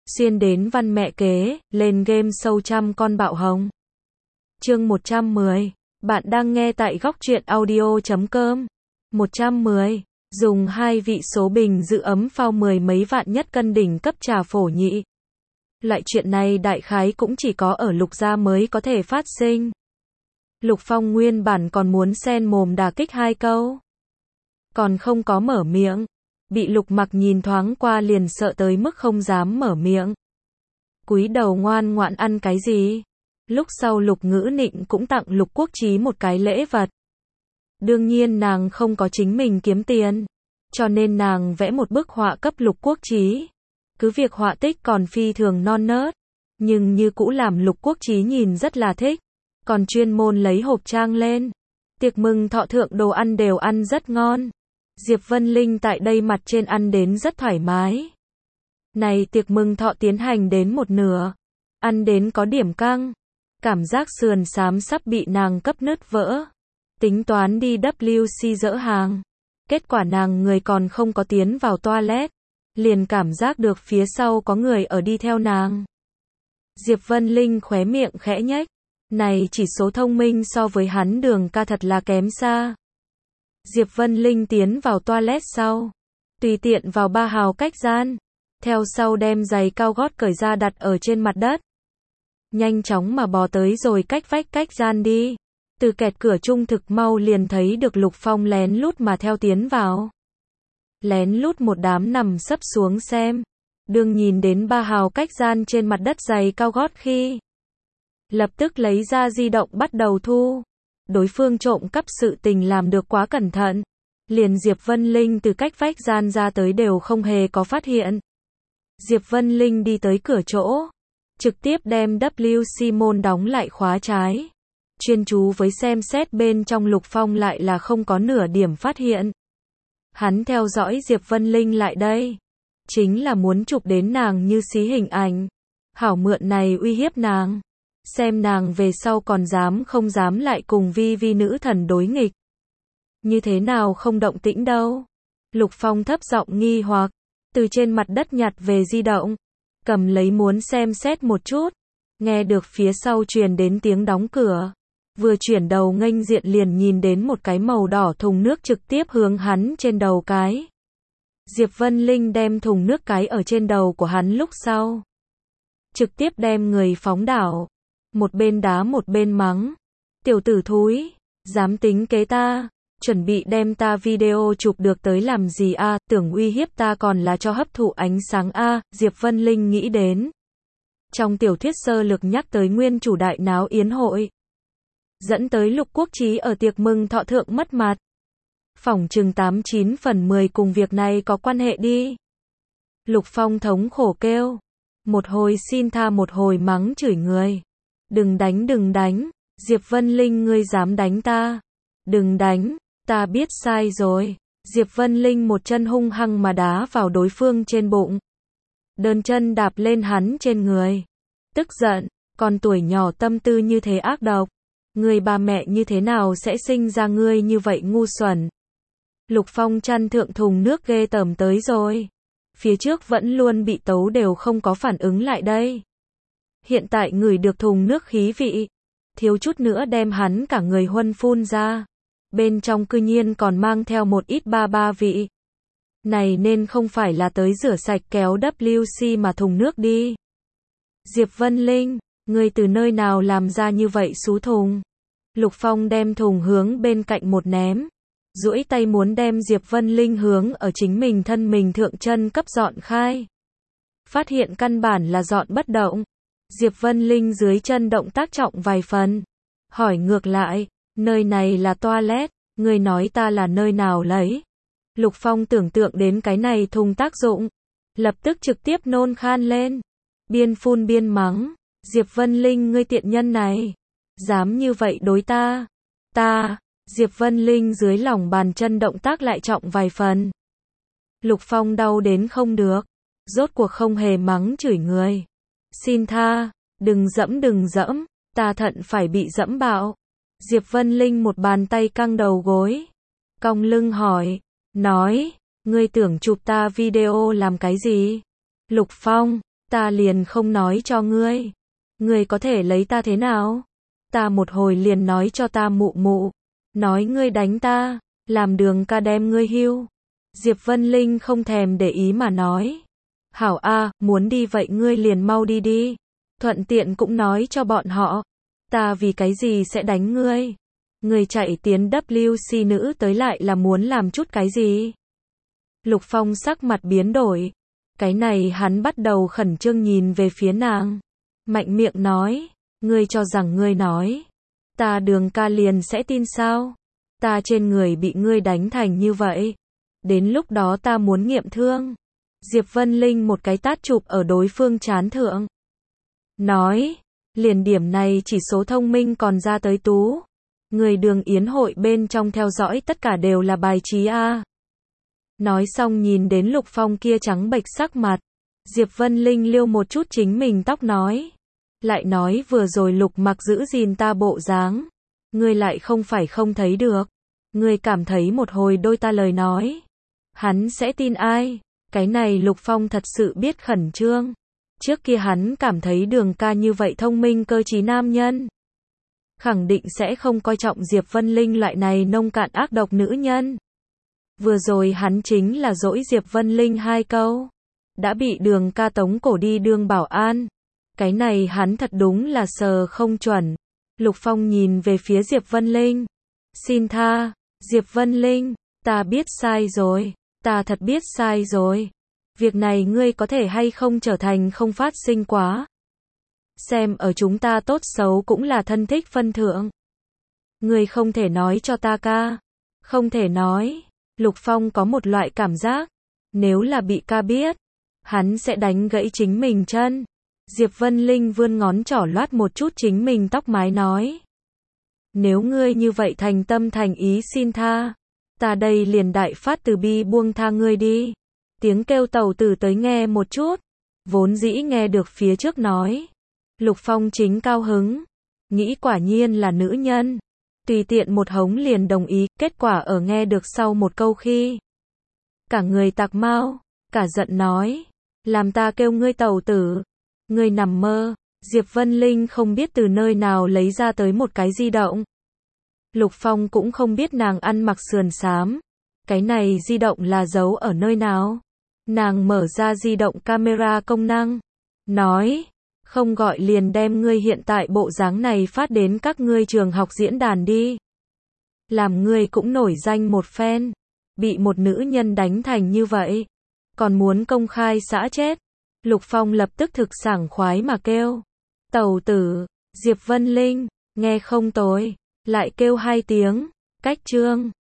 Xuyên đến văn mẹ kế, lên game show trăm con bạo hồng. Chương 110. Bạn đang nghe tại góc truyện audio.com. 110. Dùng hai vị số bình giữ ấm phao mười mấy vạn nhất cân đỉnh cấp trà phổ nhị. Loại chuyện này đại khái cũng chỉ có ở Lục gia mới có thể phát sinh. Lục Phong nguyên bản còn muốn xen mồm đả kích hai câu. Còn không có mở miệng. Bị Lục Mặc nhìn thoáng qua liền sợ tới mức không dám mở miệng. Cúi đầu ngoan ngoãn ăn cái gì? Lúc sau Lục Ngữ Nịnh cũng tặng Lục Quốc Chí một cái lễ vật. Đương nhiên nàng không có chính mình kiếm tiền, cho nên nàng vẽ một bức họa cấp Lục Quốc Chí. Cứ việc họa tích còn phi thường non nớt, nhưng như cũ làm Lục Quốc Chí nhìn rất là thích. Còn chuyên môn lấy hộp trang lên. Tiệc mừng thọ thượng đồ ăn đều ăn rất ngon. Diệp Vân Linh tại đây mặt trên ăn đến rất thoải mái. Này tiệc mừng thọ tiến hành đến một nửa, ăn đến có điểm căng, cảm giác sườn xám sắp bị nàng cấp nứt vỡ. Tính toán đi WC dỡ hàng, kết quả nàng người còn không có tiến vào toilet, liền cảm giác được phía sau có người ở đi theo nàng. Diệp Vân Linh khóe miệng khẽ nhếch, này chỉ số thông minh so với hắn Đường ca thật là kém xa. Diệp Vân Linh tiến vào toilet sau, tùy tiện vào ba hào cách gian, theo sau đem giày cao gót cởi ra đặt ở trên mặt đất. Nhanh chóng mà bò tới rồi cách vách cách gian đi. Từ kẹt cửa trung thực mau liền thấy được Lục Phong lén lút mà theo tiến vào. Lén lút một đám nằm sấp xuống xem. Đương nhìn đến ba hào cách gian trên mặt đất giày cao gót khi, lập tức lấy ra di động bắt đầu thu. Đối phương trộm cắp sự tình làm được quá cẩn thận. Liền Diệp Vân Linh từ cách vách gian ra tới đều không hề có phát hiện. Diệp Vân Linh đi tới cửa chỗ, trực tiếp đem WC môn đóng lại khóa trái. Chuyên chú với xem xét bên trong Lục Phong lại là không có nửa điểm phát hiện. Hắn theo dõi Diệp Vân Linh lại đây, chính là muốn chụp đến nàng như xí hình ảnh. Hảo mượn này uy hiếp nàng. Xem nàng về sau còn dám không dám lại cùng vi vi nữ thần đối nghịch. Như thế nào không động tĩnh đâu. Lục Phong thấp giọng nghi hoặc, từ trên mặt đất nhặt về di động, cầm lấy muốn xem xét một chút. Nghe được phía sau truyền đến tiếng đóng cửa. Vừa chuyển đầu nghênh diện liền nhìn đến một cái màu đỏ thùng nước trực tiếp hướng hắn trên đầu cái. Diệp Vân Linh đem thùng nước cái ở trên đầu của hắn lúc sau, trực tiếp đem người phóng đảo. Một bên đá một bên mắng. Tiểu tử thúi, dám tính kế ta, chuẩn bị đem ta video chụp được tới làm gì a? Tưởng uy hiếp ta còn là cho hấp thụ ánh sáng a? Diệp Vân Linh nghĩ đến. Trong tiểu thuyết sơ lược nhắc tới nguyên chủ đại náo yến hội, dẫn tới Lục Quốc Chí ở tiệc mừng thọ thượng mất mặt. Phỏng chừng 89 phần 10 cùng việc này có quan hệ đi. Lục Phong thống khổ kêu. Một hồi xin tha một hồi mắng chửi người. Đừng đánh đừng đánh, Diệp Vân Linh ngươi dám đánh ta. Đừng đánh, ta biết sai rồi. Diệp Vân Linh một chân hung hăng mà đá vào đối phương trên bụng. Đơn chân đạp lên hắn trên người. Tức giận, con tuổi nhỏ tâm tư như thế ác độc. Người bà mẹ như thế nào sẽ sinh ra ngươi như vậy ngu xuẩn. Lục Phong chăn thượng thùng nước ghê tởm tới rồi. Phía trước vẫn luôn bị tấu đều không có phản ứng lại đây. Hiện tại ngửi được thùng nước khí vị, thiếu chút nữa đem hắn cả người huân phun ra. Bên trong cư nhiên còn mang theo một ít ba vị. Này nên không phải là tới rửa sạch kéo WC mà thùng nước đi. Diệp Vân Linh, ngươi từ nơi nào làm ra như vậy xú thùng? Lục Phong đem thùng hướng bên cạnh một ném, duỗi tay muốn đem Diệp Vân Linh hướng ở chính mình thân mình thượng chân cấp dọn khai. Phát hiện căn bản là dọn bất động. Diệp Vân Linh dưới chân động tác trọng vài phần. Hỏi ngược lại, nơi này là toilet, ngươi nói ta là nơi nào lấy? Lục Phong tưởng tượng đến cái này thùng tác dụng, lập tức trực tiếp nôn khan lên. Biên phun biên mắng, Diệp Vân Linh ngươi tiện nhân này, dám như vậy đối ta. Diệp Vân Linh dưới lòng bàn chân động tác lại trọng vài phần. Lục Phong đau đến không được, rốt cuộc không hề mắng chửi người. Xin tha, đừng dẫm, ta thận phải bị dẫm bạo. Diệp Vân Linh một bàn tay căng đầu gối, cong lưng hỏi, nói, ngươi tưởng chụp ta video làm cái gì? Lục Phong, ta liền không nói cho ngươi. Ngươi có thể lấy ta thế nào? Ta một hồi liền nói cho ta mụ mụ, nói ngươi đánh ta, làm Đường ca đem ngươi hưu. Diệp Vân Linh không thèm để ý mà nói. Hảo a, muốn đi vậy ngươi liền mau đi đi. Thuận tiện cũng nói cho bọn họ, ta vì cái gì sẽ đánh ngươi. Ngươi chạy tiến WC nữ tới lại là muốn làm chút cái gì? Lục Phong sắc mặt biến đổi. Cái này hắn bắt đầu khẩn trương nhìn về phía nàng. Mạnh miệng nói, ngươi cho rằng ngươi nói, ta Đường ca liền sẽ tin sao? Ta trên người bị ngươi đánh thành như vậy. Đến lúc đó ta muốn nghiệm thương. Diệp Vân Linh một cái tát chụp ở đối phương trán thượng. Nói, liền điểm này chỉ số thông minh còn ra tới tú. Người Đường yến hội bên trong theo dõi tất cả đều là bài trí a. Nói xong nhìn đến Lục Phong kia trắng bệch sắc mặt. Diệp Vân Linh liêu một chút chính mình tóc nói. Lại nói vừa rồi Lục Mặc giữ gìn ta bộ dáng. Ngươi lại không phải không thấy được. Ngươi cảm thấy một hồi đôi ta lời nói, hắn sẽ tin ai? Cái này Lục Phong thật sự biết khẩn trương. Trước kia hắn cảm thấy Đường ca như vậy thông minh cơ trí nam nhân, khẳng định sẽ không coi trọng Diệp Vân Linh loại này nông cạn ác độc nữ nhân. Vừa rồi hắn chính là dỗi Diệp Vân Linh 2 câu, đã bị Đường ca tống cổ đi đương bảo an. Cái này hắn thật đúng là sờ không chuẩn. Lục Phong nhìn về phía Diệp Vân Linh. Xin tha, Diệp Vân Linh, ta biết sai rồi, ta thật biết sai rồi. Việc này ngươi có thể hay không trở thành không phát sinh quá. Xem ở chúng ta tốt xấu cũng là thân thích phân thượng. Ngươi không thể nói cho ta ca. Không thể nói. Lục Phong có một loại cảm giác, nếu là bị ca biết, hắn sẽ đánh gãy chính mình chân. Diệp Vân Linh vươn ngón trỏ loát một chút chính mình tóc mái nói. Nếu ngươi như vậy thành tâm thành ý xin tha, ta đây liền đại phát từ bi buông tha ngươi đi. Tiếng kêu tàu tử tới nghe một chút, vốn dĩ nghe được phía trước nói. Lục Phong chính cao hứng, nghĩ quả nhiên là nữ nhân. Tùy tiện một hống liền đồng ý, kết quả ở nghe được sau một câu khi. Cả người tạc mau, cả giận nói, làm ta kêu ngươi tàu tử. Ngươi nằm mơ. Diệp Vân Linh không biết từ nơi nào lấy ra tới một cái di động. Lục Phong cũng không biết nàng ăn mặc sườn xám. Cái này di động là giấu ở nơi nào. Nàng mở ra di động camera công năng. Nói, không gọi liền đem ngươi hiện tại bộ dáng này phát đến các ngươi trường học diễn đàn đi. Làm ngươi cũng nổi danh một phen. Bị một nữ nhân đánh thành như vậy. Còn muốn công khai xã chết. Lục Phong lập tức thực sảng khoái mà kêu. Tàu tử, Diệp Vân Linh, nghe không tối, lại kêu 2 tiếng, cách chương.